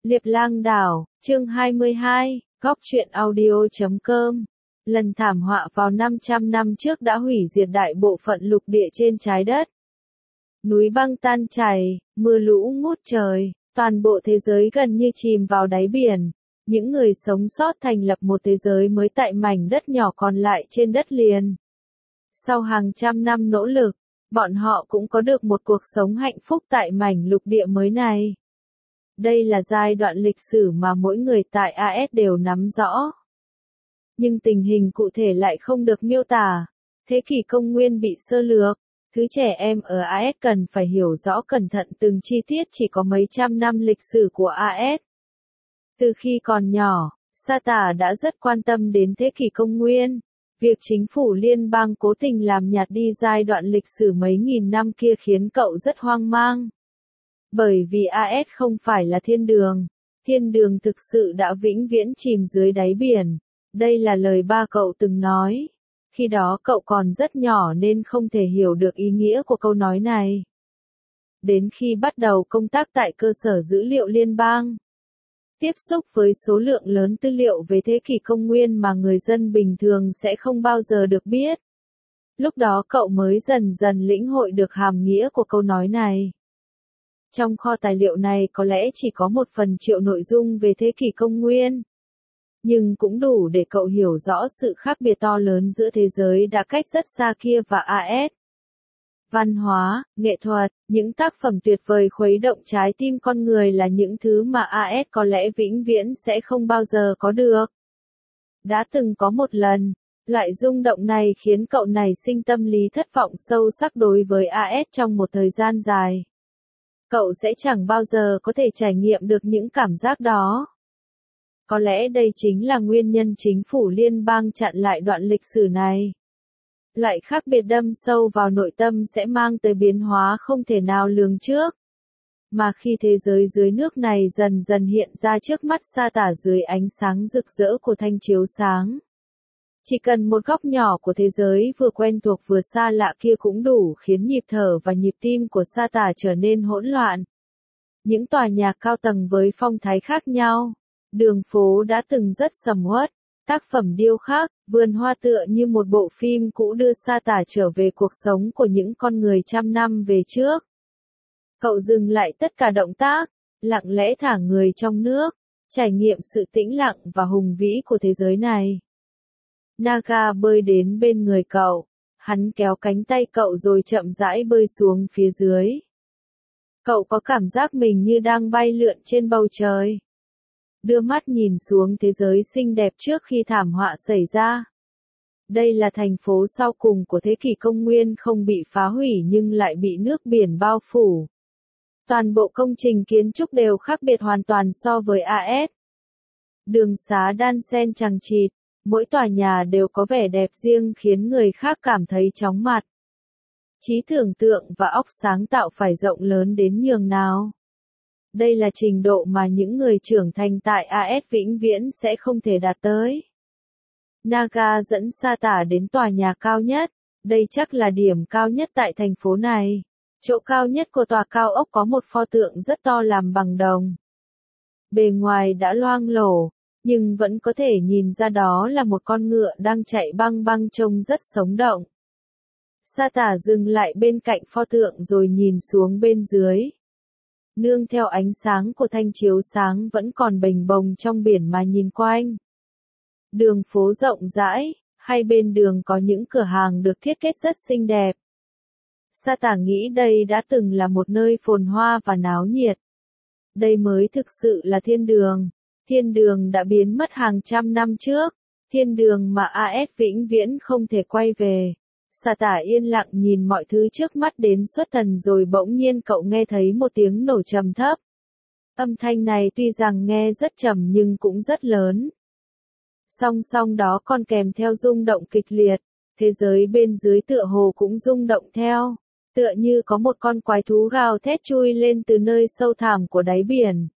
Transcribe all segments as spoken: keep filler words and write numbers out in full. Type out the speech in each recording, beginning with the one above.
Liệp Lang Đảo, chương hai mươi hai, góc truyện audio chấm com. Lần thảm họa vào năm trăm năm trước đã hủy diệt đại bộ phận lục địa trên trái đất. Núi băng tan chảy, mưa lũ ngút trời, toàn bộ thế giới gần như chìm vào đáy biển. Những người sống sót thành lập một thế giới mới tại mảnh đất nhỏ còn lại trên đất liền. Sau hàng trăm năm nỗ lực, bọn họ cũng có được một cuộc sống hạnh phúc tại mảnh lục địa mới này. Đây là giai đoạn lịch sử mà mỗi người tại a ét đều nắm rõ. Nhưng tình hình cụ thể lại không được miêu tả. Thế kỷ công nguyên bị sơ lược. Thứ trẻ em ở a ét cần phải hiểu rõ cẩn thận từng chi tiết chỉ có mấy trăm năm lịch sử của a ét. Từ khi còn nhỏ, Sa Tả đã rất quan tâm đến thế kỷ công nguyên. Việc chính phủ liên bang cố tình làm nhạt đi giai đoạn lịch sử mấy nghìn năm kia khiến cậu rất hoang mang. Bởi vì a ét không phải là thiên đường. Thiên đường thực sự đã vĩnh viễn chìm dưới đáy biển. Đây là lời ba cậu từng nói. Khi đó cậu còn rất nhỏ nên không thể hiểu được ý nghĩa của câu nói này. Đến khi bắt đầu công tác tại cơ sở dữ liệu liên bang, tiếp xúc với số lượng lớn tư liệu về thế kỷ công nguyên mà người dân bình thường sẽ không bao giờ được biết. Lúc đó cậu mới dần dần lĩnh hội được hàm nghĩa của câu nói này. Trong kho tài liệu này có lẽ chỉ có một phần triệu nội dung về thế kỷ công nguyên. Nhưng cũng đủ để cậu hiểu rõ sự khác biệt to lớn giữa thế giới đã cách rất xa kia và a ét. Văn hóa, nghệ thuật, những tác phẩm tuyệt vời khuấy động trái tim con người là những thứ mà a ét có lẽ vĩnh viễn sẽ không bao giờ có được. Đã từng có một lần, loại rung động này khiến cậu nảy sinh tâm lý thất vọng sâu sắc đối với a ét trong một thời gian dài. Cậu sẽ chẳng bao giờ có thể trải nghiệm được những cảm giác đó. Có lẽ đây chính là nguyên nhân chính phủ liên bang chặn lại đoạn lịch sử này. Loại khác biệt đâm sâu vào nội tâm sẽ mang tới biến hóa không thể nào lường trước. Mà khi thế giới dưới nước này dần dần hiện ra trước mắt Sa Tả dưới ánh sáng rực rỡ của thanh chiếu sáng. Chỉ cần một góc nhỏ của thế giới vừa quen thuộc vừa xa lạ kia cũng đủ khiến nhịp thở và nhịp tim của Sa Tả trở nên hỗn loạn. Những tòa nhà cao tầng với phong thái khác nhau. Đường phố đã từng rất sầm uất, tác phẩm điêu khắc, vườn hoa tựa như một bộ phim cũ đưa Sa Tả trở về cuộc sống của những con người trăm năm về trước. Cậu dừng lại tất cả động tác, lặng lẽ thả người trong nước, trải nghiệm sự tĩnh lặng và hùng vĩ của thế giới này. Naga bơi đến bên người cậu, hắn kéo cánh tay cậu rồi chậm rãi bơi xuống phía dưới. Cậu có cảm giác mình như đang bay lượn trên bầu trời. Đưa mắt nhìn xuống thế giới xinh đẹp trước khi thảm họa xảy ra. Đây là thành phố sau cùng của thế kỷ công nguyên không bị phá hủy nhưng lại bị nước biển bao phủ. Toàn bộ công trình kiến trúc đều khác biệt hoàn toàn so với a ét. Đường xá đan xen chằng chịt, mỗi tòa nhà đều có vẻ đẹp riêng khiến người khác cảm thấy chóng mặt. Trí tưởng tượng và óc sáng tạo phải rộng lớn đến nhường nào. Đây là trình độ mà những người trưởng thành tại a ét vĩnh viễn sẽ không thể đạt tới. Naga dẫn Sa Tả đến tòa nhà cao nhất, đây chắc là điểm cao nhất tại thành phố này. Chỗ cao nhất của tòa cao ốc có một pho tượng rất to làm bằng đồng. Bề ngoài đã loang lổ, nhưng vẫn có thể nhìn ra đó là một con ngựa đang chạy băng băng trông rất sống động. Sa Tả dừng lại bên cạnh pho tượng rồi nhìn xuống bên dưới. Nương theo ánh sáng của thanh chiếu sáng vẫn còn bềnh bồng trong biển mà nhìn quanh. Đường phố rộng rãi, hai bên đường có những cửa hàng được thiết kế rất xinh đẹp. Sa Tả nghĩ đây đã từng là một nơi phồn hoa và náo nhiệt. Đây mới thực sự là thiên đường. Thiên đường đã biến mất hàng trăm năm trước. Thiên đường mà a ét vĩnh viễn không thể quay về. Sa Tả yên lặng nhìn mọi thứ trước mắt đến xuất thần rồi bỗng nhiên cậu nghe thấy một tiếng nổ trầm thấp. Âm thanh này tuy rằng nghe rất trầm nhưng cũng rất lớn. Song song đó còn kèm theo rung động kịch liệt, thế giới bên dưới tựa hồ cũng rung động theo, tựa như có một con quái thú gào thét chui lên từ nơi sâu thẳm của đáy biển.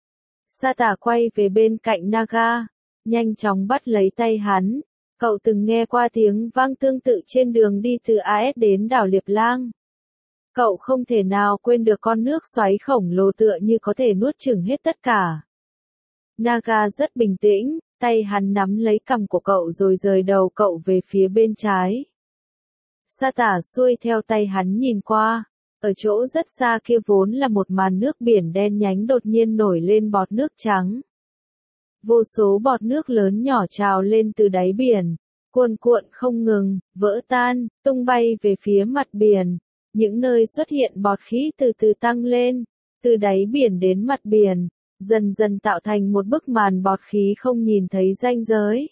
Sa Tả quay về bên cạnh Naga, nhanh chóng bắt lấy tay hắn. Cậu từng nghe qua tiếng vang tương tự trên đường đi từ a ét đến đảo Liệp Lang. Cậu không thể nào quên được con nước xoáy khổng lồ tựa như có thể nuốt chửng hết tất cả. Naga rất bình tĩnh, tay hắn nắm lấy cằm của cậu rồi rời đầu cậu về phía bên trái. Sa tả xuôi theo tay hắn nhìn qua, ở chỗ rất xa kia vốn là một màn nước biển đen nhánh đột nhiên nổi lên bọt nước trắng. Vô số bọt nước lớn nhỏ trào lên từ đáy biển, cuồn cuộn không ngừng, vỡ tan, tung bay về phía mặt biển. Những nơi xuất hiện bọt khí từ từ tăng lên, từ đáy biển đến mặt biển, dần dần tạo thành một bức màn bọt khí không nhìn thấy ranh giới.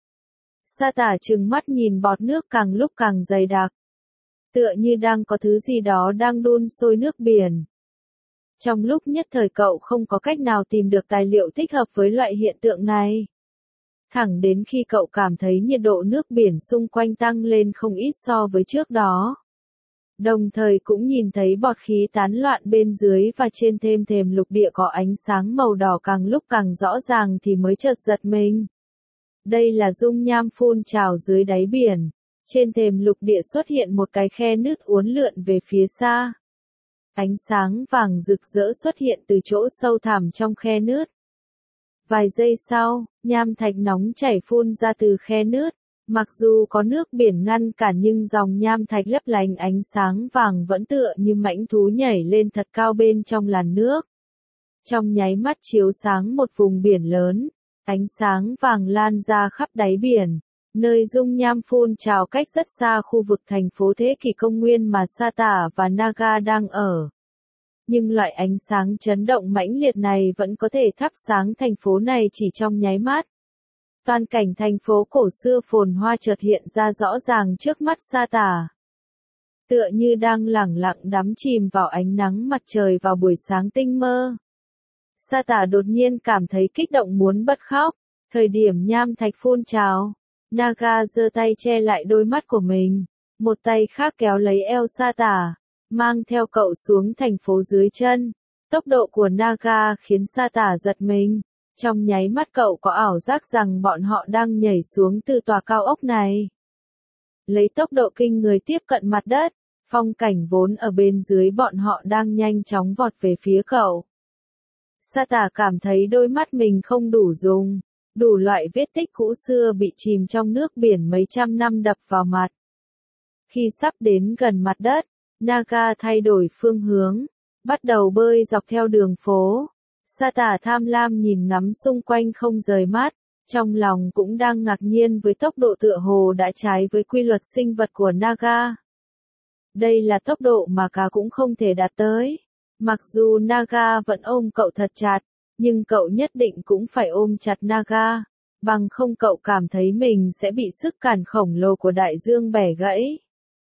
Sa tả trừng mắt nhìn bọt nước càng lúc càng dày đặc, tựa như đang có thứ gì đó đang đun sôi nước biển. Trong lúc nhất thời cậu không có cách nào tìm được tài liệu thích hợp với loại hiện tượng này. Thẳng đến khi cậu cảm thấy nhiệt độ nước biển xung quanh tăng lên không ít so với trước đó. Đồng thời cũng nhìn thấy bọt khí tán loạn bên dưới và trên thêm thềm lục địa có ánh sáng màu đỏ càng lúc càng rõ ràng thì mới chợt giật mình. Đây là dung nham phun trào dưới đáy biển. Trên thềm lục địa xuất hiện một cái khe nứt uốn lượn về phía xa. Ánh sáng vàng rực rỡ xuất hiện từ chỗ sâu thẳm trong khe nứt. Vài giây sau, nham thạch nóng chảy phun ra từ khe nứt. Mặc dù có nước biển ngăn cản nhưng dòng nham thạch lấp lánh ánh sáng vàng vẫn tựa như mãnh thú nhảy lên thật cao bên trong làn nước. Trong nháy mắt chiếu sáng một vùng biển lớn, ánh sáng vàng lan ra khắp đáy biển, nơi dung nham phun trào cách rất xa khu vực thành phố thế kỷ công nguyên mà Sa tả và Naga đang ở. Nhưng loại ánh sáng chấn động mãnh liệt này vẫn có thể thắp sáng thành phố này chỉ trong nháy mắt. Toàn cảnh thành phố cổ xưa phồn hoa chợt hiện ra rõ ràng trước mắt Sa tả. Tựa như đang lẳng lặng đắm chìm vào ánh nắng mặt trời vào buổi sáng tinh mơ. Sa tả đột nhiên cảm thấy kích động muốn bật khóc. Thời điểm nham thạch phun trào, Naga giơ tay che lại đôi mắt của mình. Một tay khác kéo lấy eo Sa tả, mang theo cậu xuống thành phố dưới chân. Tốc độ của Naga khiến Sa tả giật mình. Trong nháy mắt cậu có ảo giác rằng bọn họ đang nhảy xuống từ tòa cao ốc này. Lấy tốc độ kinh người tiếp cận mặt đất, phong cảnh vốn ở bên dưới bọn họ đang nhanh chóng vọt về phía cậu. Sa tả cảm thấy đôi mắt mình không đủ dùng, đủ loại vết tích cũ xưa bị chìm trong nước biển mấy trăm năm đập vào mặt. Khi sắp đến gần mặt đất, Naga thay đổi phương hướng, bắt đầu bơi dọc theo đường phố. Sa tả tham lam nhìn ngắm xung quanh không rời mắt, trong lòng cũng đang ngạc nhiên với tốc độ tựa hồ đã trái với quy luật sinh vật của Naga. Đây là tốc độ mà cá cũng không thể đạt tới. Mặc dù Naga vẫn ôm cậu thật chặt, nhưng cậu nhất định cũng phải ôm chặt Naga, bằng không cậu cảm thấy mình sẽ bị sức cản khổng lồ của đại dương bẻ gãy.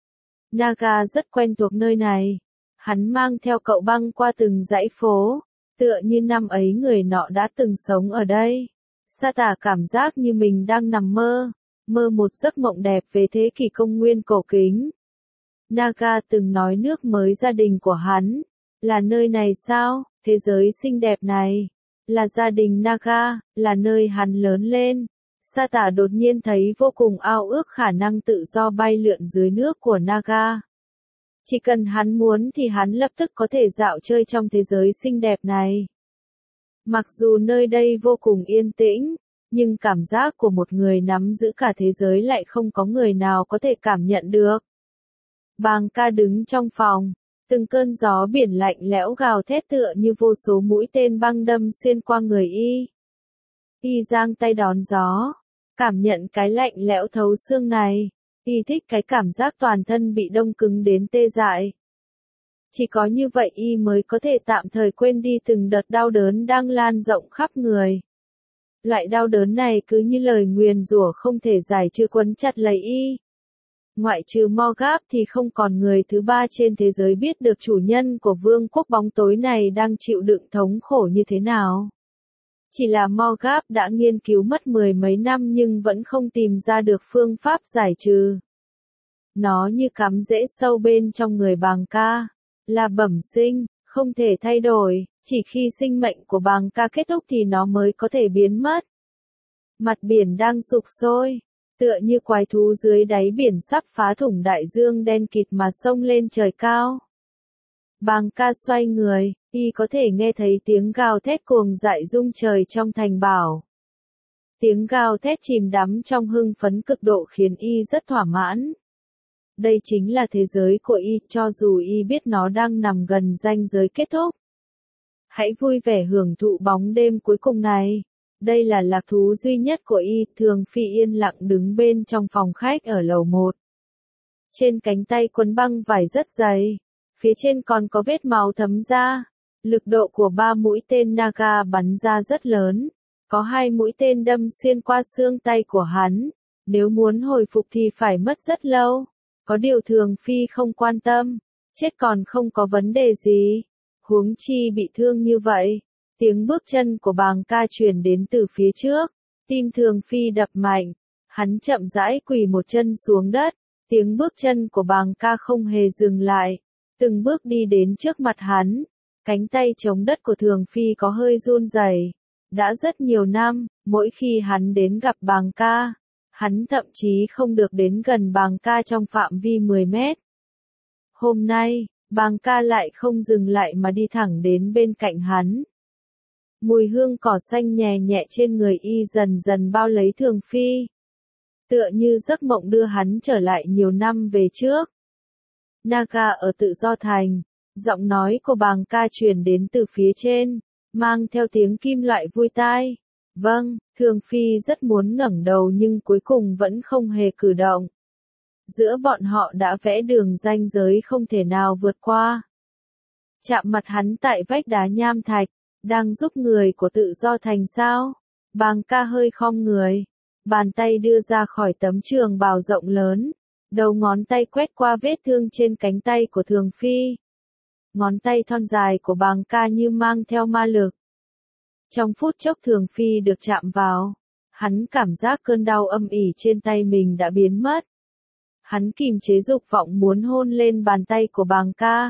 Naga rất quen thuộc nơi này. Hắn mang theo cậu băng qua từng dãy phố. Tựa như năm ấy người nọ đã từng sống ở đây. Sa tả cảm giác như mình đang nằm mơ, mơ một giấc mộng đẹp về thế kỷ công nguyên cổ kính. Naga từng nói nước mới gia đình của hắn, là nơi này sao, thế giới xinh đẹp này, là gia đình Naga, là nơi hắn lớn lên. Sa tả đột nhiên thấy vô cùng ao ước khả năng tự do bay lượn dưới nước của Naga. Chỉ cần hắn muốn thì hắn lập tức có thể dạo chơi trong thế giới xinh đẹp này. Mặc dù nơi đây vô cùng yên tĩnh, nhưng cảm giác của một người nắm giữ cả thế giới lại không có người nào có thể cảm nhận được. Bàng ca đứng trong phòng, từng cơn gió biển lạnh lẽo gào thét tựa như vô số mũi tên băng đâm xuyên qua người y. Y giang tay đón gió, cảm nhận cái lạnh lẽo thấu xương này. Y thích cái cảm giác toàn thân bị đông cứng đến tê dại. Chỉ có như vậy Y mới có thể tạm thời quên đi từng đợt đau đớn đang lan rộng khắp người. Loại đau đớn này cứ như lời nguyền rủa không thể giải trừ quấn chặt lấy Y. Ngoại trừ Morgap thì không còn người thứ ba trên thế giới biết được chủ nhân của vương quốc bóng tối này đang chịu đựng thống khổ như thế nào. Chỉ là Morgap đã nghiên cứu mất mười mấy năm nhưng vẫn không tìm ra được phương pháp giải trừ. Nó như cắm rễ sâu bên trong người Bàng ca, là bẩm sinh, không thể thay đổi, chỉ khi sinh mệnh của Bàng ca kết thúc thì nó mới có thể biến mất. Mặt biển đang sục sôi, tựa như quái thú dưới đáy biển sắp phá thủng đại dương đen kịt mà xông lên trời cao. Bàng ca xoay người, y có thể nghe thấy tiếng gào thét cuồng dại rung trời trong thành bảo. Tiếng gào thét chìm đắm trong hưng phấn cực độ khiến y rất thỏa mãn. Đây chính là thế giới của y, cho dù y biết nó đang nằm gần ranh giới kết thúc. Hãy vui vẻ hưởng thụ bóng đêm cuối cùng này. Đây là lạc thú duy nhất của y. Thường Phi yên lặng đứng bên trong phòng khách ở lầu một. Trên cánh tay quấn băng vải rất dày. Phía trên còn có vết máu thấm ra. Lực độ của ba mũi tên Naga bắn ra rất lớn. Có hai mũi tên đâm xuyên qua xương tay của hắn. Nếu muốn hồi phục thì phải mất rất lâu. Có điều Thường Phi không quan tâm. Chết còn không có vấn đề gì. Huống chi bị thương như vậy. Tiếng bước chân của Bàng ca truyền đến từ phía trước. Tim Thường Phi đập mạnh. Hắn chậm rãi quỳ một chân xuống đất. Tiếng bước chân của Bàng ca không hề dừng lại. Từng bước đi đến trước mặt hắn. Cánh tay chống đất của Thường Phi có hơi run rẩy. Đã rất nhiều năm, mỗi khi hắn đến gặp Bàng ca, hắn thậm chí không được đến gần Bàng ca trong phạm vi mười mét. Hôm nay, Bàng ca lại không dừng lại mà đi thẳng đến bên cạnh hắn. Mùi hương cỏ xanh nhẹ nhẹ trên người y dần dần bao lấy Thường Phi. Tựa như giấc mộng đưa hắn trở lại nhiều năm về trước. Naga ở Tự Do Thành, giọng nói của Bàng ca truyền đến từ phía trên, mang theo tiếng kim loại vui tai. Vâng, Thường Phi rất muốn ngẩng đầu nhưng cuối cùng vẫn không hề cử động. Giữa bọn họ đã vẽ đường ranh giới không thể nào vượt qua. Chạm mặt hắn tại vách đá nham thạch, đang giúp người của Tự Do Thành sao? Bàng ca hơi khom người, bàn tay đưa ra khỏi tấm trường bào rộng lớn, đầu ngón tay quét qua vết thương trên cánh tay của Thường Phi. Ngón tay thon dài của Bàng ca như mang theo ma lực. Trong phút chốc Thường Phi được chạm vào, hắn cảm giác cơn đau âm ỉ trên tay mình đã biến mất. Hắn kìm chế dục vọng muốn hôn lên bàn tay của Bàng ca.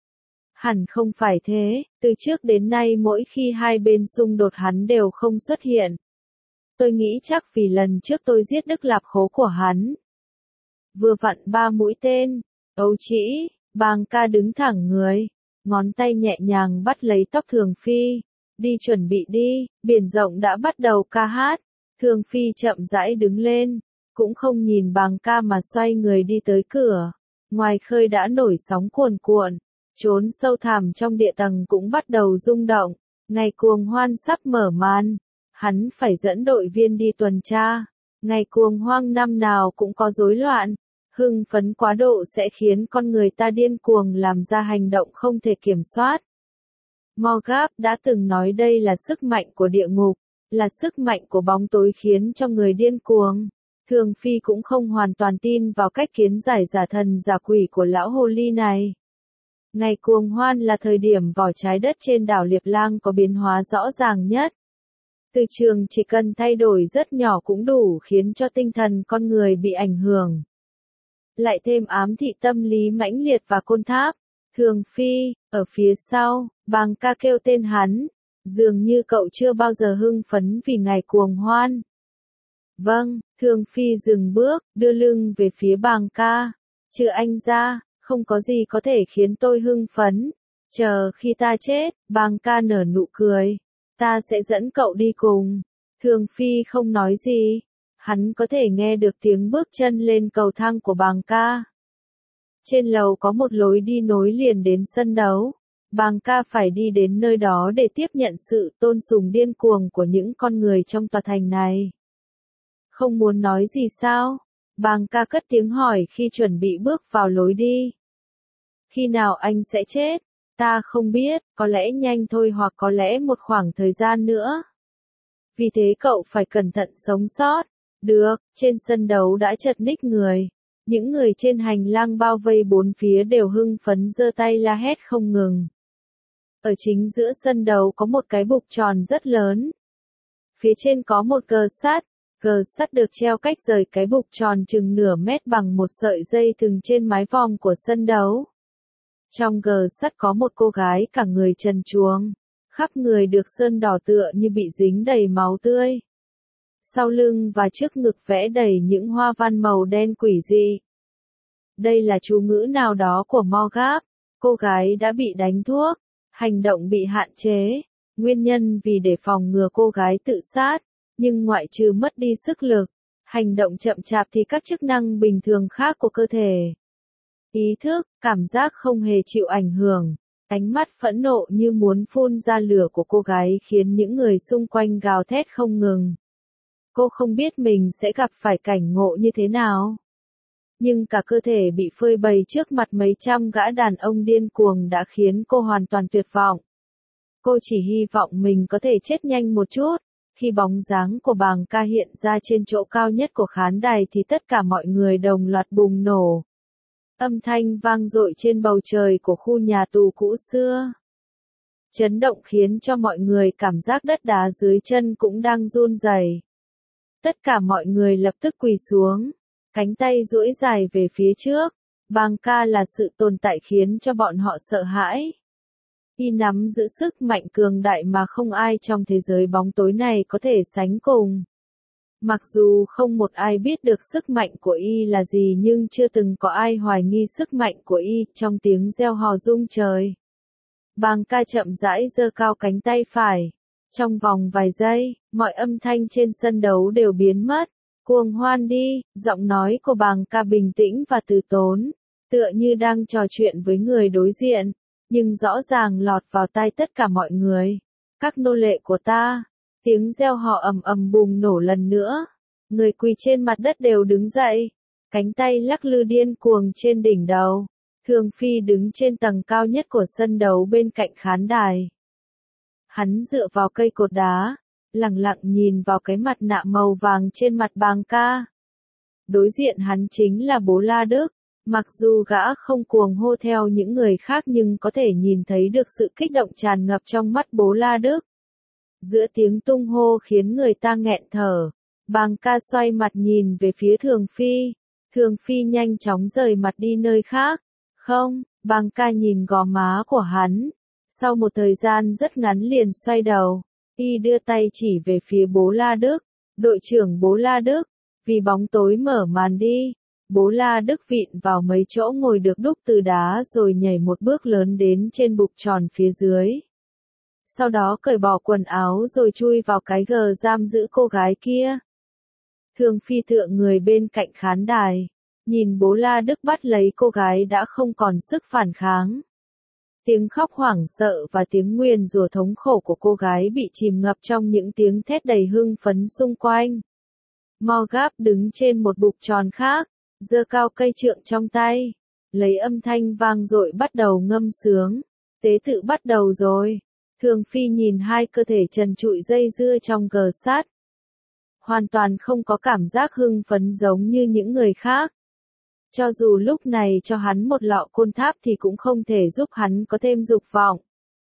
Hẳn không phải thế, từ trước đến nay mỗi khi hai bên xung đột hắn đều không xuất hiện. Tôi nghĩ chắc vì lần trước tôi giết Đức Lạp Khố của hắn. Vừa vặn ba mũi tên, ấu trĩ, Bàng ca đứng thẳng người, ngón tay nhẹ nhàng bắt lấy tóc Thường Phi. Đi chuẩn bị đi, biển rộng đã bắt đầu ca hát. Thường Phi chậm rãi đứng lên, cũng không nhìn Bàng ca mà xoay người đi tới cửa. Ngoài khơi đã nổi sóng cuồn cuộn, chốn sâu thẳm trong địa tầng cũng bắt đầu rung động. Ngày cuồng hoan sắp mở màn, hắn phải dẫn đội viên đi tuần tra. Ngày cuồng hoang năm nào cũng có rối loạn, hưng phấn quá độ sẽ khiến con người ta điên cuồng làm ra hành động không thể kiểm soát. Morgap đã từng nói đây là sức mạnh của địa ngục, là sức mạnh của bóng tối khiến cho người điên cuồng. Thường Phi cũng không hoàn toàn tin vào cách kiến giải giả thần giả quỷ của lão hồ ly này. Ngày cuồng hoan là thời điểm vỏ trái đất trên đảo Liệp Lang có biến hóa rõ ràng nhất. Từ trường chỉ cần thay đổi rất nhỏ cũng đủ khiến cho tinh thần con người bị ảnh hưởng. Lại thêm ám thị tâm lý mãnh liệt và côn tháp. Thường Phi, ở phía sau, Bàng ca kêu tên hắn, dường như cậu chưa bao giờ hưng phấn vì ngày cuồng hoan. Vâng, Thường Phi dừng bước, đưa lưng về phía Bàng ca. Trừ anh ra, không có gì có thể khiến tôi hưng phấn. Chờ khi ta chết, Bàng ca nở nụ cười. Ta sẽ dẫn cậu đi cùng. Thường Phi không nói gì. Hắn có thể nghe được tiếng bước chân lên cầu thang của Bàng ca. Trên lầu có một lối đi nối liền đến sân đấu. Bàng ca phải đi đến nơi đó để tiếp nhận sự tôn sùng điên cuồng của những con người trong tòa thành này. Không muốn nói gì sao? Bàng ca cất tiếng hỏi khi chuẩn bị bước vào lối đi. Khi nào anh sẽ chết? Ta không biết, có lẽ nhanh thôi hoặc có lẽ một khoảng thời gian nữa. Vì thế cậu phải cẩn thận sống sót. Được, trên sân đấu đã chật ních người. Những người trên hành lang bao vây bốn phía đều hưng phấn giơ tay la hét không ngừng. Ở chính giữa sân đấu có một cái bục tròn rất lớn. Phía trên có một cờ sắt. Cờ sắt được treo cách rời cái bục tròn chừng nửa mét bằng một sợi dây thừng trên mái vòm của sân đấu. Trong cờ sắt có một cô gái cả người trần truồng, khắp người được sơn đỏ tựa như bị dính đầy máu tươi. Sau lưng và trước ngực vẽ đầy những hoa văn màu đen quỷ dị. Đây là chú ngữ nào đó của Morgap. Cô gái đã bị đánh thuốc, hành động bị hạn chế, nguyên nhân vì để phòng ngừa cô gái tự sát, nhưng ngoại trừ mất đi sức lực, hành động chậm chạp thì các chức năng bình thường khác của cơ thể. Ý thức, cảm giác không hề chịu ảnh hưởng, ánh mắt phẫn nộ như muốn phun ra lửa của cô gái khiến những người xung quanh gào thét không ngừng. Cô không biết mình sẽ gặp phải cảnh ngộ như thế nào. Nhưng cả cơ thể bị phơi bày trước mặt mấy trăm gã đàn ông điên cuồng đã khiến cô hoàn toàn tuyệt vọng. Cô chỉ hy vọng mình có thể chết nhanh một chút. Khi bóng dáng của Bàng Ca hiện ra trên chỗ cao nhất của khán đài thì tất cả mọi người đồng loạt bùng nổ. Âm thanh vang dội trên bầu trời của khu nhà tù cũ xưa. Chấn động khiến cho mọi người cảm giác đất đá dưới chân cũng đang run rẩy. Tất cả mọi người lập tức quỳ xuống, cánh tay duỗi dài về phía trước. Bàng Ca là sự tồn tại khiến cho bọn họ sợ hãi. Y nắm giữ sức mạnh cường đại mà không ai trong thế giới bóng tối này có thể sánh cùng. Mặc dù không một ai biết được sức mạnh của Y là gì nhưng chưa từng có ai hoài nghi sức mạnh của Y trong tiếng reo hò rung trời. Bàng Ca chậm rãi giơ cao cánh tay phải. Trong vòng vài giây, mọi âm thanh trên sân đấu đều biến mất. Cuồng hoan đi, giọng nói của Bàng Ca bình tĩnh và từ tốn, tựa như đang trò chuyện với người đối diện, nhưng rõ ràng lọt vào tai tất cả mọi người. Các nô lệ của ta, tiếng reo hò ầm ầm bùng nổ lần nữa. Người quỳ trên mặt đất đều đứng dậy, cánh tay lắc lư điên cuồng trên đỉnh đầu. Thường Phi đứng trên tầng cao nhất của sân đấu bên cạnh khán đài. Hắn dựa vào cây cột đá, lặng lặng nhìn vào cái mặt nạ màu vàng trên mặt Bàng Ca. Đối diện hắn chính là Bố La Đức. Mặc dù gã không cuồng hô theo những người khác nhưng có thể nhìn thấy được sự kích động tràn ngập trong mắt Bố La Đức. Giữa tiếng tung hô khiến người ta nghẹn thở, Bàng Ca xoay mặt nhìn về phía Thường Phi. Thường Phi nhanh chóng rời mặt đi nơi khác. Không, Bàng Ca nhìn gò má của hắn. Sau một thời gian rất ngắn liền xoay đầu, Y đưa tay chỉ về phía Bố La Đức. Đội trưởng Bố La Đức, vì bóng tối mở màn đi. Bố La Đức vịn vào mấy chỗ ngồi được đúc từ đá rồi nhảy một bước lớn đến trên bục tròn phía dưới. Sau đó cởi bỏ quần áo rồi chui vào cái gờ giam giữ cô gái kia. Thường Phi tựa người bên cạnh khán đài, nhìn Bố La Đức bắt lấy cô gái đã không còn sức phản kháng. Tiếng khóc hoảng sợ và tiếng nguyền rủa thống khổ của cô gái bị chìm ngập trong những tiếng thét đầy hưng phấn xung quanh. Morgap đứng trên một bục tròn khác, giơ cao cây trượng trong tay, lấy âm thanh vang dội bắt đầu ngâm sướng. Tế tự bắt đầu rồi. Thường Phi nhìn hai cơ thể trần trụi dây dưa trong gờ sắt. Hoàn toàn không có cảm giác hưng phấn giống như những người khác. Cho dù lúc này cho hắn một lọ côn tháp thì cũng không thể giúp hắn có thêm dục vọng.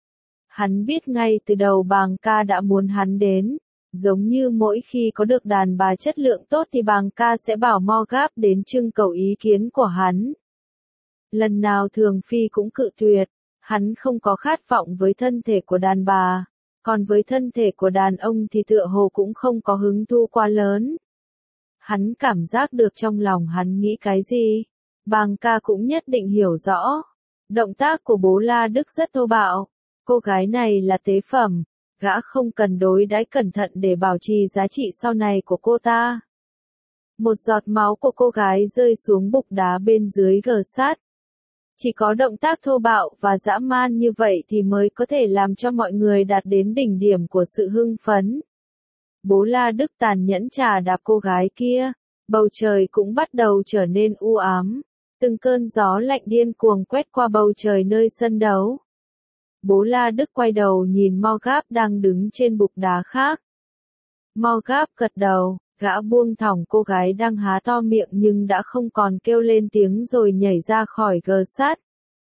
Hắn biết ngay từ đầu Bàng Ca đã muốn hắn đến. Giống như mỗi khi có được đàn bà chất lượng tốt thì Bàng Ca sẽ bảo Morgap đến trưng cầu ý kiến của hắn. Lần nào Thường Phi cũng cự tuyệt, hắn không có khát vọng với thân thể của đàn bà, còn với thân thể của đàn ông thì tựa hồ cũng không có hứng thú quá lớn. Hắn cảm giác được trong lòng hắn nghĩ cái gì, Bàng Ca cũng nhất định hiểu rõ. Động tác của Bố La Đức rất thô bạo, cô gái này là tế phẩm. Gã không cần đối đãi cẩn thận để bảo trì giá trị sau này của cô ta. Một giọt máu của cô gái rơi xuống bục đá bên dưới gờ sắt. Chỉ có động tác thô bạo và dã man như vậy thì mới có thể làm cho mọi người đạt đến đỉnh điểm của sự hưng phấn. Bố La Đức tàn nhẫn chà đạp cô gái kia. Bầu trời cũng bắt đầu trở nên u ám. Từng cơn gió lạnh điên cuồng quét qua bầu trời nơi sân đấu. Bố La Đức quay đầu nhìn Morgap đang đứng trên bục đá khác. Morgap gật đầu, gã buông thõng cô gái đang há to miệng nhưng đã không còn kêu lên tiếng rồi nhảy ra khỏi gờ sắt.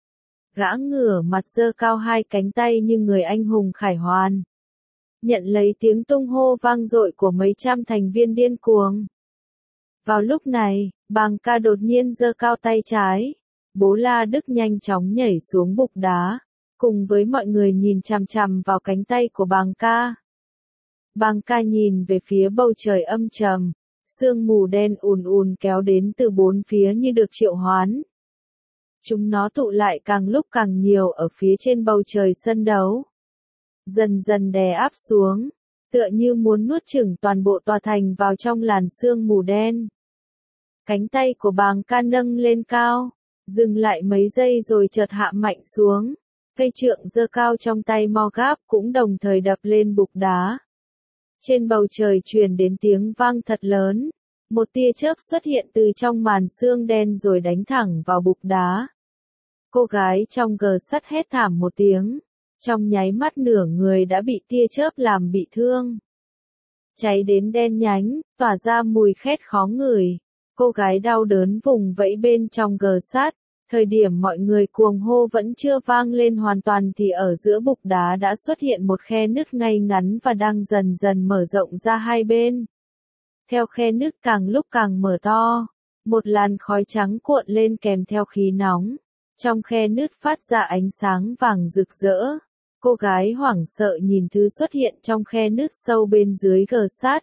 Gã ngửa mặt giơ cao hai cánh tay như người anh hùng khải hoàn. Nhận lấy tiếng tung hô vang dội của mấy trăm thành viên điên cuồng. Vào lúc này, Bàng Ca đột nhiên giơ cao tay trái. Bố La Đức nhanh chóng nhảy xuống bục đá. Cùng với mọi người nhìn chằm chằm vào cánh tay của Bàng Ca. Bàng Ca nhìn về phía bầu trời âm trầm, sương mù đen ùn ùn kéo đến từ bốn phía như được triệu hoán. Chúng nó tụ lại càng lúc càng nhiều ở phía trên bầu trời sân đấu. Dần dần đè áp xuống, tựa như muốn nuốt chửng toàn bộ tòa thành vào trong làn sương mù đen. Cánh tay của Bàng Ca nâng lên cao, dừng lại mấy giây rồi chợt hạ mạnh xuống. Cây trượng giơ cao trong tay Morgap cũng đồng thời đập lên bục đá. Trên bầu trời truyền đến tiếng vang thật lớn. Một tia chớp xuất hiện từ trong màn sương đen rồi đánh thẳng vào bục đá. Cô gái trong gờ sắt hét thảm một tiếng. Trong nháy mắt nửa người đã bị tia chớp làm bị thương. Cháy đến đen nhánh, tỏa ra mùi khét khó ngửi. Cô gái đau đớn vùng vẫy bên trong gờ sắt. Thời điểm mọi người cuồng hô vẫn chưa vang lên hoàn toàn thì ở giữa bục đá đã xuất hiện một khe nứt ngay ngắn và đang dần dần mở rộng ra hai bên. Theo khe nứt càng lúc càng mở to, một làn khói trắng cuộn lên kèm theo khí nóng. Trong khe nứt phát ra ánh sáng vàng rực rỡ. Cô gái hoảng sợ nhìn thứ xuất hiện trong khe nứt sâu bên dưới gờ sắt.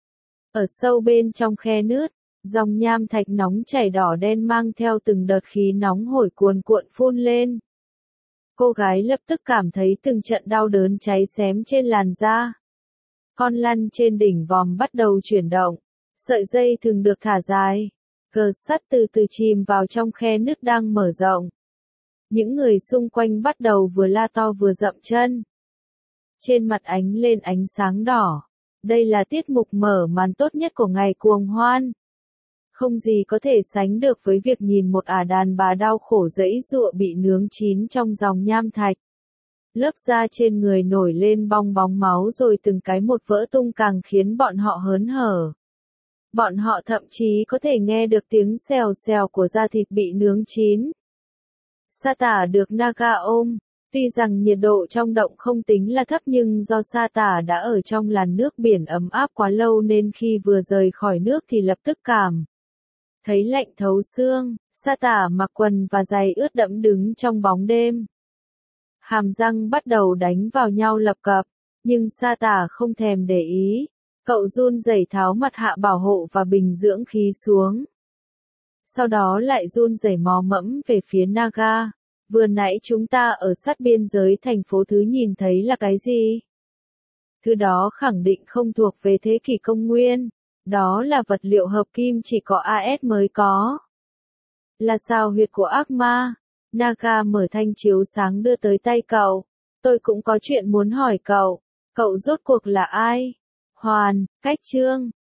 Ở sâu bên trong khe nứt, dòng nham thạch nóng chảy đỏ đen mang theo từng đợt khí nóng hổi cuồn cuộn phun lên. Cô gái lập tức cảm thấy từng trận đau đớn cháy xém trên làn da. Con lăn trên đỉnh vòm bắt đầu chuyển động, sợi dây thường được thả dài, gờ sắt từ từ chìm vào trong khe nứt đang mở rộng. Những người xung quanh bắt đầu vừa la to vừa dậm chân. Trên mặt ánh lên ánh sáng đỏ. Đây là tiết mục mở màn tốt nhất của ngày cuồng hoan. Không gì có thể sánh được với việc nhìn một ả đàn bà đau khổ giãy giụa bị nướng chín trong dòng nham thạch. Lớp da trên người nổi lên bong bóng máu rồi từng cái một vỡ tung càng khiến bọn họ hớn hở. Bọn họ thậm chí có thể nghe được tiếng xèo xèo của da thịt bị nướng chín. Sa Tả được Naga ôm, tuy rằng nhiệt độ trong động không tính là thấp nhưng do Sa Tả đã ở trong làn nước biển ấm áp quá lâu nên khi vừa rời khỏi nước thì lập tức cảm thấy lạnh thấu xương. Sa Tả mặc quần và giày ướt đẫm đứng trong bóng đêm. Hàm răng bắt đầu đánh vào nhau lập cập, nhưng Sa Tả không thèm để ý. Cậu run rẩy tháo mặt hạ bảo hộ và bình dưỡng khí xuống. Sau đó lại run rẩy mò mẫm về phía Naga. Vừa nãy chúng ta ở sát biên giới thành phố thứ nhìn thấy là cái gì? Thứ đó khẳng định không thuộc về thế kỷ công nguyên. Đó là vật liệu hợp kim chỉ có a ét mới có. Là sao huyệt của ác ma? Naga mở thanh chiếu sáng đưa tới tay cậu. Tôi cũng có chuyện muốn hỏi cậu. Cậu rốt cuộc là ai? Hoàn, Cách Trương.